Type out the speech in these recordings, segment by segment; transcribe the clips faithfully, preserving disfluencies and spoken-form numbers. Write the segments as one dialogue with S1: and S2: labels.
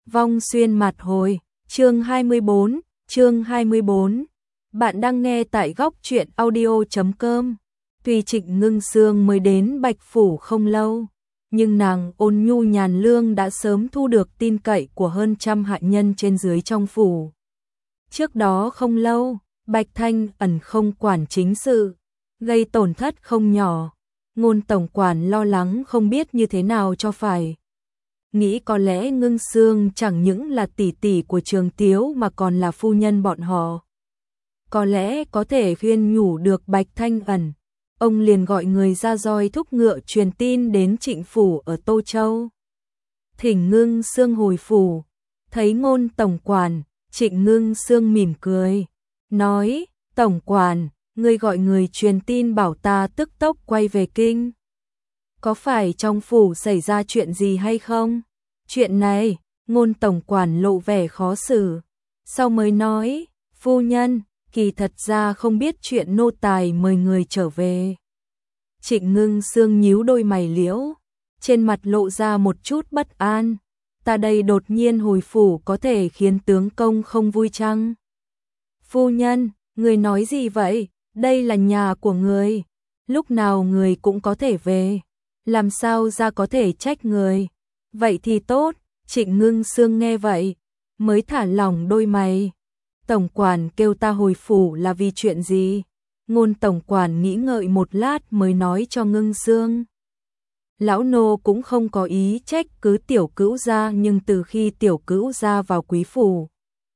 S1: Vong xuyên mặt hồi, chương hai mươi bốn, chương hai mươi bốn. Bạn đang nghe tại góc truyện audio chấm com. Tuy Trịnh Ngưng Sương mới đến Bạch Phủ không lâu, nhưng nàng Ôn Nhu Nhàn Lương đã sớm thu được tin cậy của hơn trăm hạ nhân trên dưới trong phủ. Trước đó không lâu, Bạch Thanh ẩn không quản chính sự, gây tổn thất không nhỏ. Ngôn tổng quản lo lắng không biết như thế nào cho phải. Nghĩ có lẽ Ngưng Sương chẳng những là tỷ tỷ của Trường Tiếu mà còn là phu nhân bọn họ. Có lẽ có thể khuyên nhủ được Bạch Thanh ẩn. Ông liền gọi người ra roi thúc ngựa truyền tin đến Trịnh Phủ ở Tô Châu. Thỉnh Ngưng Sương hồi phủ, thấy Ngôn tổng quản, Trịnh Ngưng Sương mỉm cười, nói, tổng quản, ngươi gọi người truyền tin bảo ta tức tốc quay về kinh. Có phải trong phủ xảy ra chuyện gì hay không? Chuyện này, Ngôn tổng quản lộ vẻ khó xử. Sau mới nói, phu nhân, kỳ thật ra không biết chuyện nô tài mời người trở về. Trịnh Ngưng Sương nhíu đôi mày liễu, trên mặt lộ ra một chút bất an. Ta đây đột nhiên hồi phủ có thể khiến tướng công không vui chăng? Phu nhân, người nói gì vậy? Đây là nhà của người. Lúc nào người cũng có thể về. Làm sao ra có thể trách người? Vậy thì tốt. Trịnh Ngưng Sương nghe vậy, mới thả lỏng đôi mày. Tổng quản kêu ta hồi phủ là vì chuyện gì? Ngôn tổng quản nghĩ ngợi một lát mới nói cho Ngưng Sương. Lão nô cũng không có ý trách cứ tiểu cữu gia, nhưng từ khi tiểu cữu gia vào quý phủ,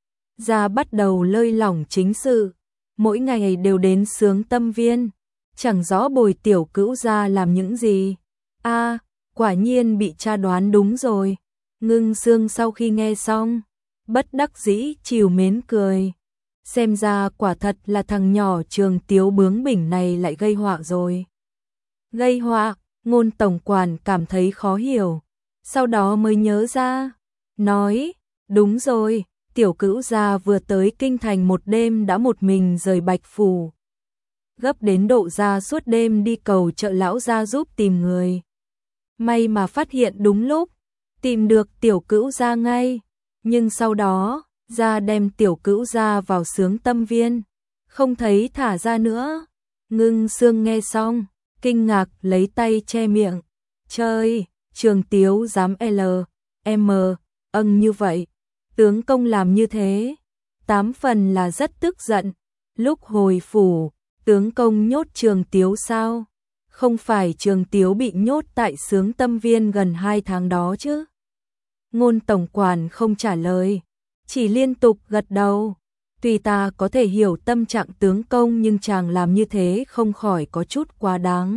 S1: gia bắt đầu lơi lỏng chính sự, mỗi ngày đều đến Sướng Tâm Viên, chẳng rõ bồi tiểu cữu gia làm những gì. A, quả nhiên bị cha đoán đúng rồi. Ngưng Sương sau khi nghe xong, bất đắc dĩ trìu mến cười. Xem ra quả thật là thằng nhỏ Trường Tiếu bướng bỉnh này lại gây họa rồi. Gây họa? Ngôn tổng quản cảm thấy khó hiểu, sau đó mới nhớ ra, nói, đúng rồi, tiểu cữu gia vừa tới kinh thành một đêm đã một mình rời Bạch Phủ. Gấp đến độ ra suốt đêm đi cầu trợ lão gia giúp tìm người. May mà phát hiện đúng lúc, tìm được tiểu cữu gia ngay, nhưng sau đó, gia đem tiểu cữu gia vào Sướng Tâm Viên, không thấy thả ra nữa. Ngưng Sương nghe xong, kinh ngạc lấy tay che miệng. Chơi, Trường Tiếu dám L, M, âng như vậy. Tướng công làm như thế, tám phần là rất tức giận. Lúc hồi phủ, tướng công nhốt Trường Tiếu sao? Không phải Trường Tiếu bị nhốt tại Sướng Tâm Viên gần hai tháng đó chứ? Ngôn tổng quản không trả lời, chỉ liên tục gật đầu. Tuy ta có thể hiểu tâm trạng tướng công nhưng chàng làm như thế không khỏi có chút quá đáng.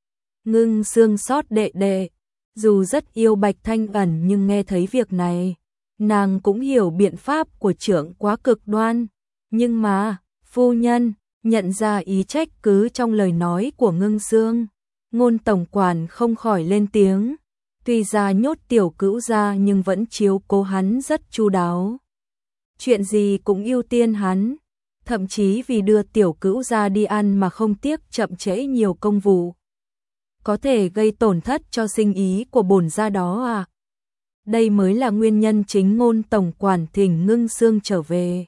S1: Ngưng Sương xót đệ đệ, dù rất yêu Bạch Thanh ẩn nhưng nghe thấy việc này, nàng cũng hiểu biện pháp của trưởng quá cực đoan. Nhưng mà, phu nhân, nhận ra ý trách cứ trong lời nói của Ngưng Sương, Ngôn tổng quản không khỏi lên tiếng. Tuy ra nhốt tiểu cữu gia nhưng vẫn chiếu cố hắn rất chu đáo. Chuyện gì cũng ưu tiên hắn, thậm chí vì đưa tiểu cữu gia đi ăn mà không tiếc chậm trễ nhiều công vụ. Có thể gây tổn thất cho sinh ý của bổn gia đó à? Đây mới là nguyên nhân chính Ngôn tổng quản thỉnh Ngưng Sương trở về.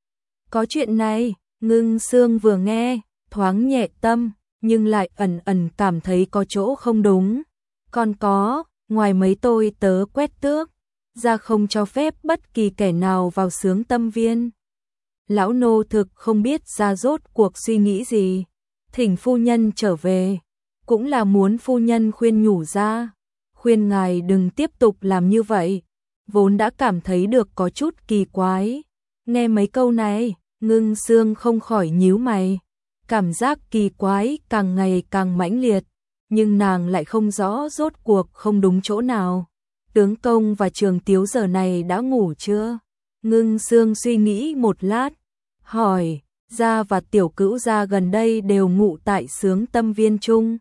S1: Có chuyện này, Ngưng Sương vừa nghe, thoáng nhẹ tâm, nhưng lại ẩn ẩn cảm thấy có chỗ không đúng. Còn có, ngoài mấy tôi tớ quét tước, gia không cho phép bất kỳ kẻ nào vào Sướng Tâm Viên. Lão nô thực không biết gia rốt cuộc suy nghĩ gì. Thỉnh phu nhân trở về, cũng là muốn phu nhân khuyên nhủ gia, khuyên ngài đừng tiếp tục làm như vậy. Vốn đã cảm thấy được có chút kỳ quái. Nghe mấy câu này, Ngưng Sương không khỏi nhíu mày. Cảm giác kỳ quái càng ngày càng mãnh liệt, nhưng nàng lại không rõ rốt cuộc không đúng chỗ nào. Tướng công và Trường Tiếu giờ này đã ngủ chưa? Ngưng Sương suy nghĩ một lát, hỏi, gia và tiểu cữu gia gần đây đều ngủ tại Sướng Tâm Viên chung.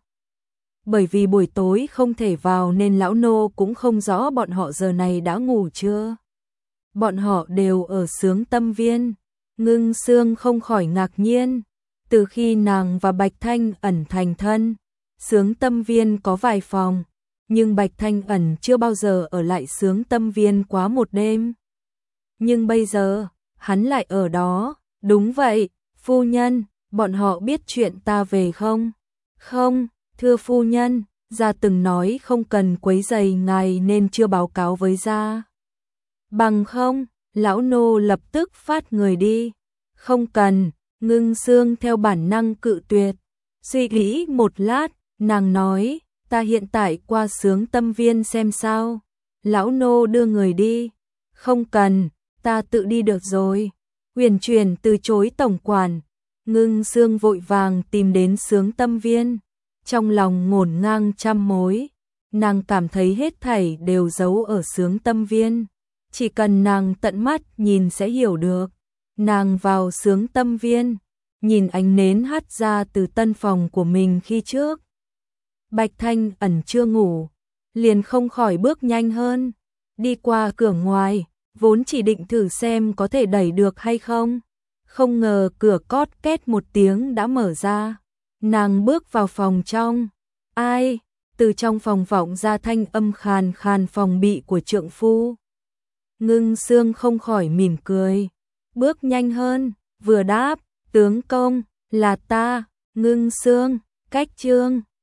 S1: Bởi vì buổi tối không thể vào nên lão nô cũng không rõ bọn họ giờ này đã ngủ chưa. Bọn họ đều ở Sướng Tâm Viên. Ngưng Sương không khỏi ngạc nhiên. Từ khi nàng và Bạch Thanh ẩn thành thân, Sướng Tâm Viên có vài phòng, nhưng Bạch Thanh Ẩn chưa bao giờ ở lại Sướng Tâm Viên quá một đêm. Nhưng bây giờ, hắn lại ở đó. Đúng vậy, phu nhân, bọn họ biết chuyện ta về không? Không, thưa phu nhân, gia từng nói không cần quấy rầy ngài nên chưa báo cáo với gia. Bằng không, lão nô lập tức phát người đi. Không cần, Ngưng Sương theo bản năng cự tuyệt. Suy nghĩ một lát, nàng nói, ta hiện tại qua Sướng Tâm Viên xem sao. Lão nô đưa người đi. Không cần, ta tự đi được rồi. Huyền Truyền từ chối tổng quản. Ngưng Sương vội vàng tìm đến Sướng Tâm Viên. Trong lòng ngổn ngang trăm mối. Nàng cảm thấy hết thảy đều giấu ở Sướng Tâm Viên. Chỉ cần nàng tận mắt nhìn sẽ hiểu được. Nàng vào Sướng Tâm Viên, nhìn ánh nến hắt ra từ tân phòng của mình khi trước. Bạch Thanh Ẩn chưa ngủ, liền không khỏi bước nhanh hơn. Đi qua cửa ngoài, vốn chỉ định thử xem có thể đẩy được hay không. Không ngờ cửa cót két một tiếng đã mở ra. Nàng bước vào phòng trong. Ai? Từ trong phòng vọng ra thanh âm khàn khàn phòng bị của trượng phu. Ngưng Sương không khỏi mỉm cười. Bước nhanh hơn, vừa đáp, tướng công, là ta, Ngưng Sương, cách chương.